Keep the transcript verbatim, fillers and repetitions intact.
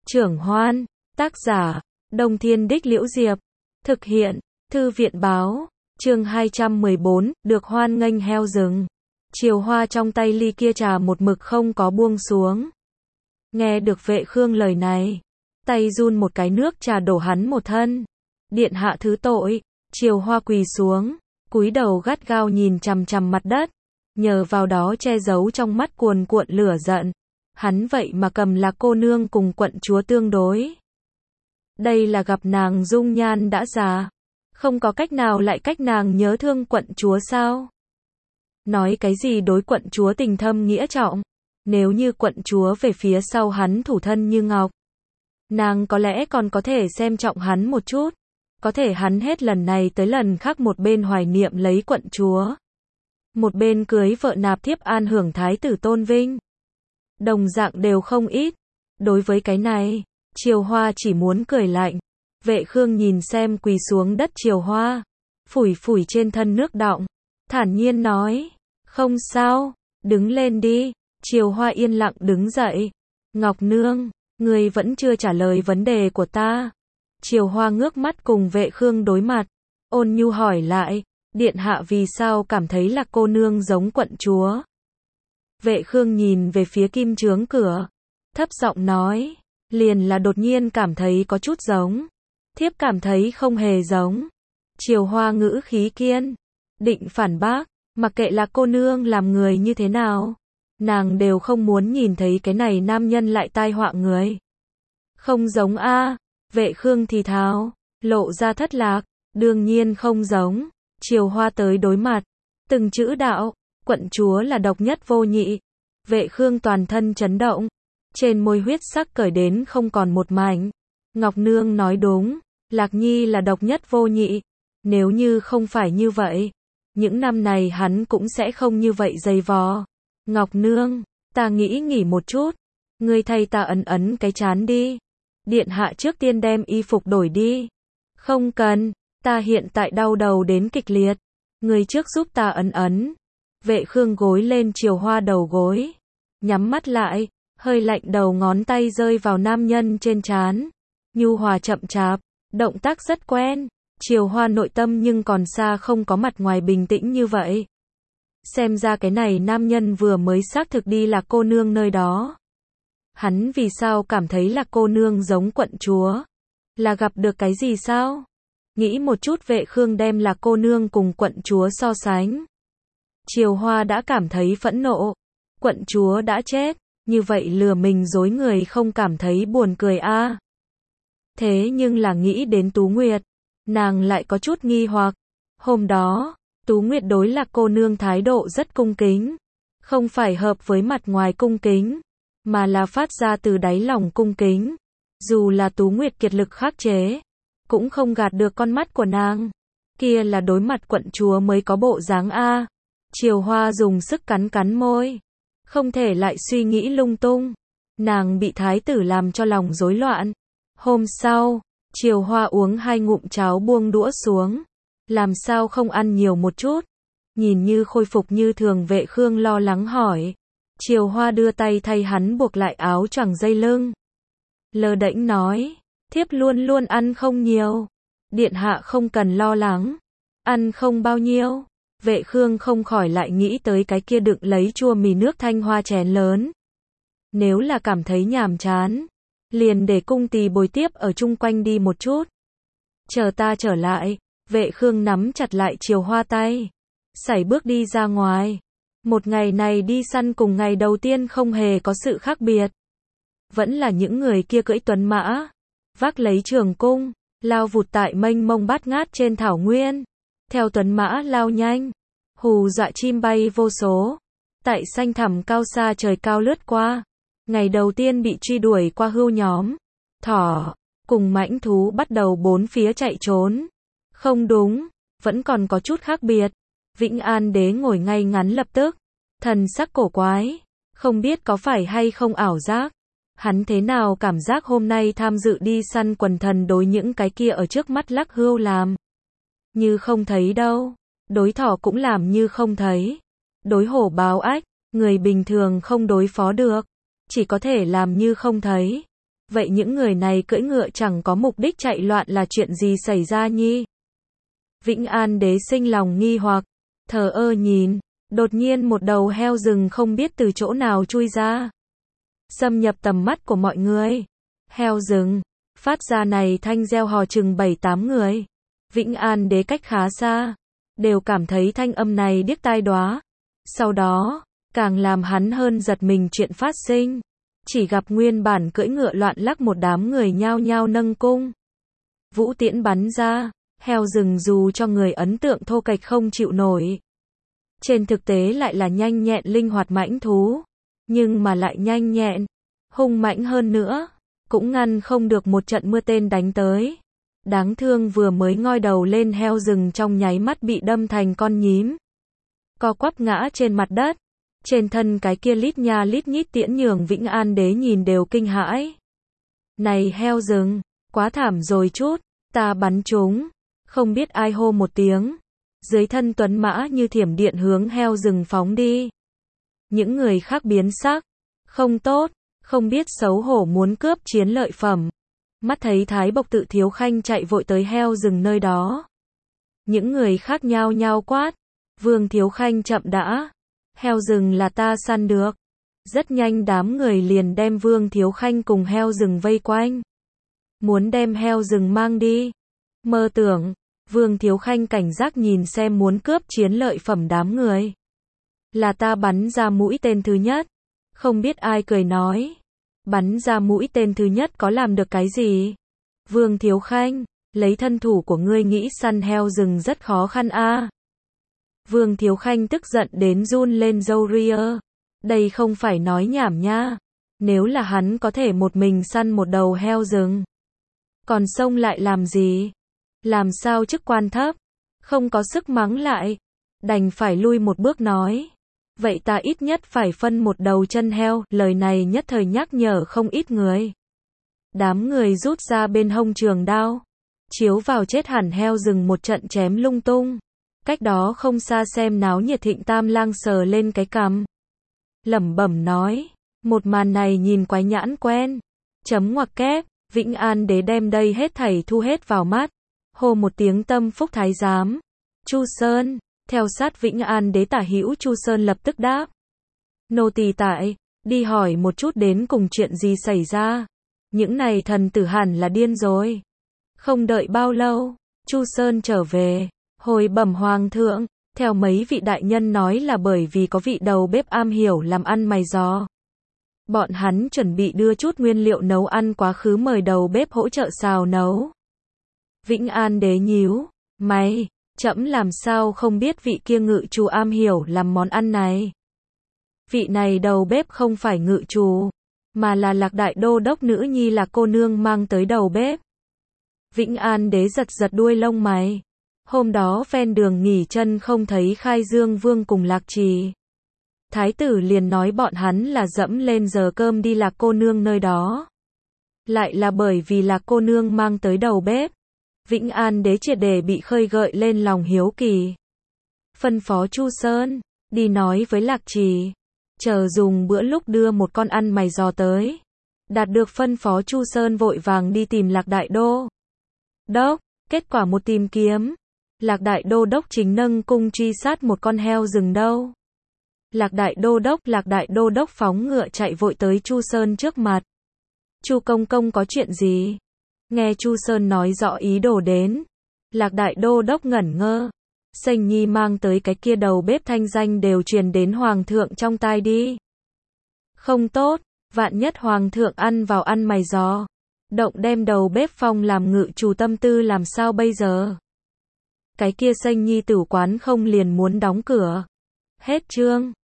Trưởng Hoan, tác giả, Đông Thiên Đích Liễu Diệp, thực hiện, Thư viện Báo, chương hai trăm mười bốn, được hoan nghênh heo rừng. Chiều Hoa trong tay ly kia trà một mực không có buông xuống. Nghe được Vệ Khương lời này, tay run một cái, nước trà đổ hắn một thân. Điện hạ thứ tội. Chiều Hoa quỳ xuống, cúi đầu gắt gao nhìn chằm chằm mặt đất, nhờ vào đó che giấu trong mắt cuồn cuộn lửa giận. Hắn vậy mà cầm Lạc cô nương cùng quận chúa tương đối. Đây là gặp nàng dung nhan đã già, không có cách nào lại cách nàng nhớ thương quận chúa sao? Nói cái gì đối quận chúa tình thâm nghĩa trọng, nếu như quận chúa về phía sau hắn thủ thân như ngọc, nàng có lẽ còn có thể xem trọng hắn một chút. Có thể hắn hết lần này tới lần khác một bên hoài niệm lấy quận chúa, một bên cưới vợ nạp thiếp an hưởng thái tử tôn vinh. Đồng dạng đều không ít. Đối với cái này, Chiều Hoa chỉ muốn cười lạnh. Vệ Khương nhìn xem quỳ xuống đất Chiều Hoa, phủi phủi trên thân nước đọng, thản nhiên nói, không sao, đứng lên đi. Chiều Hoa yên lặng đứng dậy. Ngọc Nương, ngươi vẫn chưa trả lời vấn đề của ta. Chiều Hoa ngước mắt cùng Vệ Khương đối mặt, ôn nhu hỏi lại, điện hạ vì sao cảm thấy là cô nương giống quận chúa? Vệ Khương nhìn về phía kim chướng cửa, thấp giọng nói, liền là đột nhiên cảm thấy có chút giống, thiếp cảm thấy không hề giống. Chiều Hoa ngữ khí kiên định phản bác, mặc kệ là cô nương làm người như thế nào, nàng đều không muốn nhìn thấy cái này nam nhân lại tai họa người. Không giống a. Vệ Khương thì thào, lộ ra thất lạc, đương nhiên không giống. Chiều Hoa tới đối mặt, từng chữ đạo, quận chúa là độc nhất vô nhị. Vệ Khương toàn thân chấn động, trên môi huyết sắc cởi đến không còn một mảnh. Ngọc Nương nói đúng, Lạc Nhi là độc nhất vô nhị. Nếu như không phải như vậy, những năm này hắn cũng sẽ không như vậy dày vò. Ngọc Nương, ta nghĩ nghỉ một chút, ngươi thay ta ấn ấn cái trán đi. Điện hạ trước tiên đem y phục đổi đi. Không cần, ta hiện tại đau đầu đến kịch liệt. Người trước giúp ta ấn ấn. Vệ Khương gối lên Chiều Hoa đầu gối, nhắm mắt lại, hơi lạnh đầu ngón tay rơi vào nam nhân trên trán. Nhu hòa chậm chạp, động tác rất quen. Chiều Hoa nội tâm nhưng còn xa không có mặt ngoài bình tĩnh như vậy. Xem ra cái này nam nhân vừa mới xác thực đi là cô nương nơi đó. Hắn vì sao cảm thấy là cô nương giống quận chúa? Là gặp được cái gì sao? Nghĩ một chút, Vệ Khương đem là cô nương cùng quận chúa so sánh. Chiều Hoa đã cảm thấy phẫn nộ. Quận chúa đã chết, như vậy lừa mình dối người không cảm thấy buồn cười a? À? Thế nhưng là nghĩ đến Tú Nguyệt, nàng lại có chút nghi hoặc. Hôm đó, Tú Nguyệt đối là cô nương thái độ rất cung kính. Không phải hợp với mặt ngoài cung kính, mà là phát ra từ đáy lòng cung kính. Dù là Tú Nguyệt kiệt lực khắc chế, cũng không gạt được con mắt của nàng. Kia là đối mặt quận chúa mới có bộ dáng a. Chiều Hoa dùng sức cắn cắn môi, không thể lại suy nghĩ lung tung. Nàng bị thái tử làm cho lòng rối loạn. Hôm sau, Chiều Hoa uống hai ngụm cháo buông đũa xuống. Làm sao không ăn nhiều một chút? Nhìn như khôi phục như thường, Vệ Khương lo lắng hỏi. Chiều Hoa đưa tay thay hắn buộc lại áo choàng dây lưng. Lơ đễnh nói, thiếp luôn luôn ăn không nhiều. Điện hạ không cần lo lắng. Ăn không bao nhiêu. Vệ Khương không khỏi lại nghĩ tới cái kia đựng lấy chua mì nước thanh hoa chén lớn. Nếu là cảm thấy nhàm chán, liền để cung tỳ bồi tiếp ở chung quanh đi một chút. Chờ ta trở lại. Vệ Khương nắm chặt lại Chiều Hoa tay, sải bước đi ra ngoài. Một ngày này đi săn cùng ngày đầu tiên không hề có sự khác biệt. Vẫn là những người kia cưỡi tuấn mã, vác lấy trường cung, lao vụt tại mênh mông bát ngát trên thảo nguyên. Theo tuấn mã lao nhanh, hù dọa chim bay vô số. Tại xanh thẳm cao xa trời cao lướt qua. Ngày đầu tiên bị truy đuổi qua hươu nhóm, thỏ, cùng mãnh thú bắt đầu bốn phía chạy trốn. Không đúng, vẫn còn có chút khác biệt. Vĩnh An đế ngồi ngay ngắn lập tức, thần sắc cổ quái, không biết có phải hay không ảo giác. Hắn thế nào cảm giác hôm nay tham dự đi săn quần thần đối những cái kia ở trước mắt lắc hươu làm như không thấy đâu, đối thỏ cũng làm như không thấy, đối hổ báo ách, người bình thường không đối phó được, chỉ có thể làm như không thấy. Vậy những người này cưỡi ngựa chẳng có mục đích chạy loạn là chuyện gì xảy ra nhi? Vĩnh An đế sinh lòng nghi hoặc, thờ ơ nhìn, đột nhiên một đầu heo rừng không biết từ chỗ nào chui ra. Xâm nhập tầm mắt của mọi người. Heo rừng, phát ra này thanh reo hò chừng bảy tám người. Vĩnh An đế cách khá xa, đều cảm thấy thanh âm này điếc tai đoá. Sau đó, càng làm hắn hơn giật mình chuyện phát sinh. Chỉ gặp nguyên bản cưỡi ngựa loạn lắc một đám người nhao nhao nâng cung. Vũ tiễn bắn ra, heo rừng dù cho người ấn tượng thô kệch không chịu nổi. Trên thực tế lại là nhanh nhẹn linh hoạt mãnh thú. Nhưng mà lại nhanh nhẹn, hung mãnh hơn nữa, cũng ngăn không được một trận mưa tên đánh tới. Đáng thương vừa mới ngoi đầu lên heo rừng trong nháy mắt bị đâm thành con nhím. Co quắp ngã trên mặt đất. Trên thân cái kia lít nha lít nhít tiễn nhường Vĩnh An đế nhìn đều kinh hãi. Này heo rừng, quá thảm rồi chút, ta bắn chúng. Không biết ai hô một tiếng. Dưới thân tuấn mã như thiểm điện hướng heo rừng phóng đi. Những người khác biến sắc. Không tốt, không biết xấu hổ muốn cướp chiến lợi phẩm. Mắt thấy Thái Bộc Tự Thiếu Khanh chạy vội tới heo rừng nơi đó. Những người khác nhao nhao quát. Vương Thiếu Khanh chậm đã. Heo rừng là ta săn được. Rất nhanh đám người liền đem Vương Thiếu Khanh cùng heo rừng vây quanh. Muốn đem heo rừng mang đi. Mơ tưởng, Vương Thiếu Khanh cảnh giác nhìn xem muốn cướp chiến lợi phẩm đám người. Là ta bắn ra mũi tên thứ nhất. Không biết ai cười nói. Bắn ra mũi tên thứ nhất có làm được cái gì? Vương Thiếu Khanh, lấy thân thủ của ngươi nghĩ săn heo rừng rất khó khăn a. À. Vương Thiếu Khanh tức giận đến run lên râu ria. Đây không phải nói nhảm nha. Nếu là hắn có thể một mình săn một đầu heo rừng. Còn xông lại làm gì? Làm sao chức quan thấp? Không có sức mắng lại. Đành phải lui một bước nói. Vậy ta ít nhất phải phân một đầu chân heo. Lời này nhất thời nhắc nhở không ít người. Đám người rút ra bên hông trường đao. Chiếu vào chết hẳn heo rừng một trận chém lung tung. Cách đó không xa xem náo nhiệt Thịnh Tam Lang sờ lên cái cằm. Lẩm bẩm nói. Một màn này nhìn quái nhãn quen. Chấm ngoặc kép. Vĩnh An đế đem đây hết thảy thu hết vào mắt. Hô một tiếng tâm phúc thái giám. Chu Sơn. Theo sát Vĩnh An đế tả hữu Chu Sơn lập tức đáp. Nô tỳ tại. Đi hỏi một chút đến cùng chuyện gì xảy ra. Những này thần tử hẳn là điên rồi. Không đợi bao lâu. Chu Sơn trở về. Hồi bẩm hoàng thượng. Theo mấy vị đại nhân nói là bởi vì có vị đầu bếp am hiểu làm ăn mày giò. Bọn hắn chuẩn bị đưa chút nguyên liệu nấu ăn quá khứ mời đầu bếp hỗ trợ xào nấu. Vĩnh An đế nhíu mày, trẫm làm sao không biết vị kia ngự trù am hiểu làm món ăn này. Vị này đầu bếp không phải ngự trù, mà là Lạc Đại Đô đốc nữ nhi Lạc cô nương mang tới đầu bếp. Vĩnh An đế giật giật đuôi lông mày. Hôm đó ven đường nghỉ chân không thấy Khai Dương Vương cùng Lạc Trì. Thái tử liền nói bọn hắn là dẫm lên giờ cơm đi Lạc cô nương nơi đó. Lại là bởi vì Lạc cô nương mang tới đầu bếp. Vĩnh An đế triệt để bị khơi gợi lên lòng hiếu kỳ. Phân phó Chu Sơn, đi nói với Lạc Trì. Chờ dùng bữa lúc đưa một con ăn mày giò tới. Đạt được phân phó Chu Sơn vội vàng đi tìm Lạc Đại Đô Đốc. Kết quả một tìm kiếm. Lạc Đại Đô Đốc chính nâng cung truy sát một con heo rừng đâu. Lạc Đại Đô Đốc, Lạc Đại Đô Đốc phóng ngựa chạy vội tới Chu Sơn trước mặt. Chu công công có chuyện gì? Nghe Chu Sơn nói rõ ý đồ đến. Lạc Đại Đô Đốc ngẩn ngơ. Sênh Nhi mang tới cái kia đầu bếp thanh danh đều truyền đến Hoàng thượng trong tai đi. Không tốt, vạn nhất Hoàng thượng ăn vào ăn mày giò. Động đem đầu bếp phong làm ngự trù tâm tư làm sao bây giờ? Cái kia Sênh Nhi tử quán không liền muốn đóng cửa. Hết chương.